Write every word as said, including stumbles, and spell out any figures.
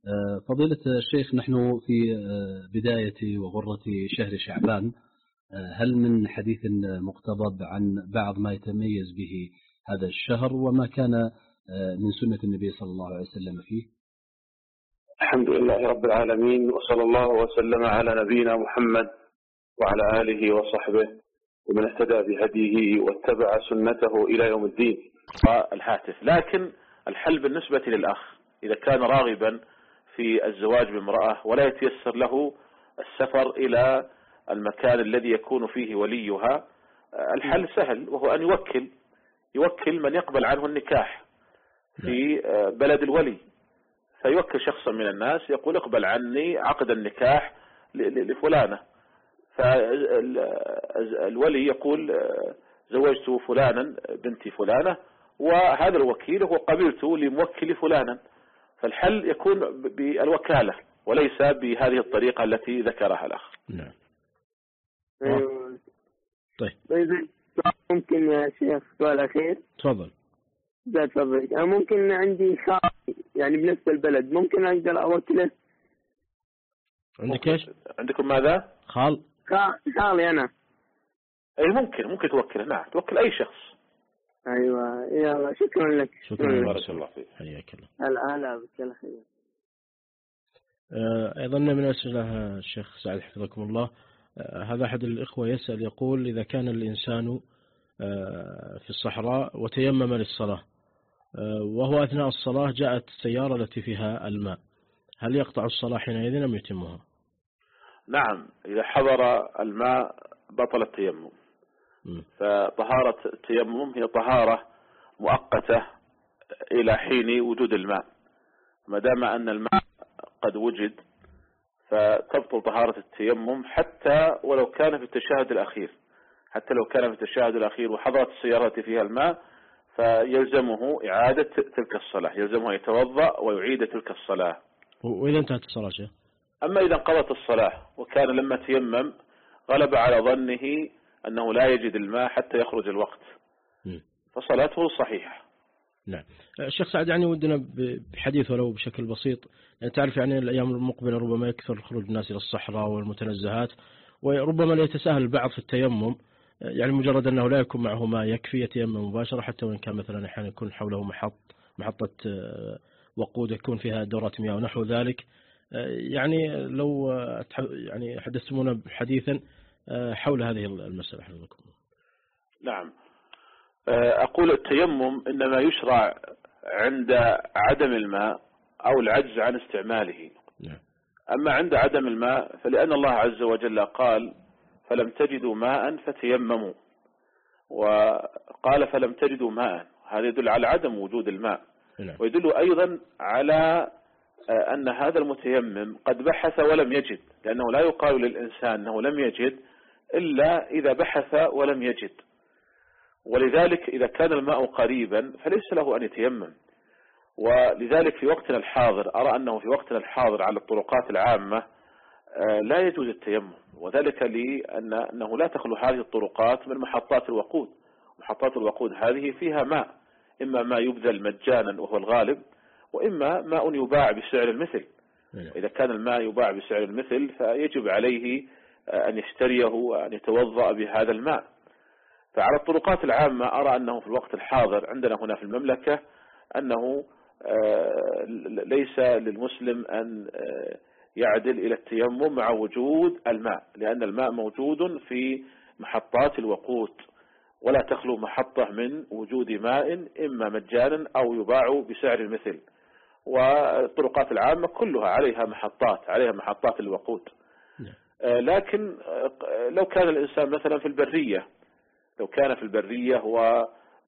فضيلة الشيخ، نحن في بداية وغرة شهر شعبان، هل من حديث مقتضب عن بعض ما يتميز به هذا الشهر وما كان من سنة النبي صلى الله عليه وسلم فيه؟ الحمد لله رب العالمين، وصلى الله وسلم على نبينا محمد وعلى آله وصحبه ومن اهتدى بهديه واتبع سنته إلى يوم الدين. الهاتف، لكن الحل بالنسبة للأخ إذا كان راغبا في الزواج بامرأة ولا يتيسر له السفر إلى المكان الذي يكون فيه وليها، الحل سهل، وهو أن يوكل يوكل من يقبل عنه النكاح في بلد الولي، فيوكل شخصا من الناس يقول اقبل عني عقد النكاح لفلانة، فالولي يقول زوجت فلانا بنتي فلانة، وهذا الوكيل هو قبلته لموكل فلانا، فالحل يكون بالوكالة وليس بهذه الطريقة التي ذكرها الأخ. نعم. أيوة. طيب. ممكن يا شيخ سؤال أخير؟ تفضل. لا تفضل. أنا ممكن عندي خال يعني بنفس البلد، ممكن أقدر أوكله؟ عندك إيش؟ عندكم ماذا؟ خال. خالي أنا. أي ممكن ممكن توكله، نعم توكل أي شخص. أيوة يلا شكرا لك. شكرا، بارك الله فيك، حياك الله. الآن بك خير. أيضا من أسئلة الشيخ سعد حفظكم الله، هذا أحد الإخوة يسأل يقول إذا كان الإنسان في الصحراء وتيمم للصلاة وهو أثناء الصلاة جاءت السيارة التي فيها الماء، هل يقطع الصلاة حينئذ أم يتمها؟ نعم، إذا حضر الماء بطل التيمم. فطهارة التيمم هي طهارة مؤقتة إلى حين وجود الماء، ما دام أن الماء قد وجد فتبطل طهارة التيمم حتى ولو كان في التشهد الأخير، حتى لو كان في التشهد الأخير وحضرت السيارة فيها الماء فيلزمه إعادة تلك الصلاة، يلزمه يتوضأ ويعيد تلك الصلاة. وإذا انتهت الصلاة شيء؟ أما إذا انقضت الصلاة وكان لما تيمم غلب على ظنه أنه لا يجد الماء حتى يخرج الوقت م. فصلاته صحيحة. نعم. الشيخ سعد، يعني ودنا بحديث ولو بشكل بسيط، يعني تعرف يعني الأيام المقبلة ربما يكثر خروج الناس إلى الصحراء والمتنزهات، وربما لا يتساهل البعض في التيمم، يعني مجرد أنه لا يكون معه ما يكفي يتيمم مباشرة، حتى وإن كان مثلا أحيانا يكون حوله محط محطة وقود يكون فيها دورات مياه ونحو ذلك. يعني لو يعني حدثتمونا حديثا حول هذه المسألة حفظكم. نعم، أقول التيمم إنما يشرع عند عدم الماء أو العجز عن استعماله. نعم. أما عند عدم الماء فلأن الله عز وجل قال فلم تجدوا ماء فتيمموا، وقال فلم تجدوا ماء، هذا يدل على عدم وجود الماء. نعم. ويدل أيضا على أن هذا المتيمم قد بحث ولم يجد، لأنه لا يقال للإنسان أنه لم يجد إلا إذا بحث ولم يجد، ولذلك إذا كان الماء قريبا فليس له أن يتيمم. ولذلك في وقتنا الحاضر أرى أنه في وقتنا الحاضر على الطرقات العامة لا يجوز التيمم، وذلك لأنه لا تخلو هذه الطرقات من محطات الوقود. محطات الوقود هذه فيها ماء، إما ما يبذل مجانا وهو الغالب، وإما ماء يباع بسعر المثل. إذا كان الماء يباع بسعر المثل فيجب عليه أن يشتريه وأن يتوضأ بهذا الماء. فعلى الطرقات العامة أرى أنه في الوقت الحاضر عندنا هنا في المملكة أنه ليس للمسلم أن يعدل إلى التيمم مع وجود الماء، لأن الماء موجود في محطات الوقود، ولا تخلو محطة من وجود ماء إما مجانا أو يباع بسعر المثل. والطرقات العامة كلها عليها محطات عليها محطات الوقود. لكن لو كان الإنسان مثلا في البرية، لو كان في البرية و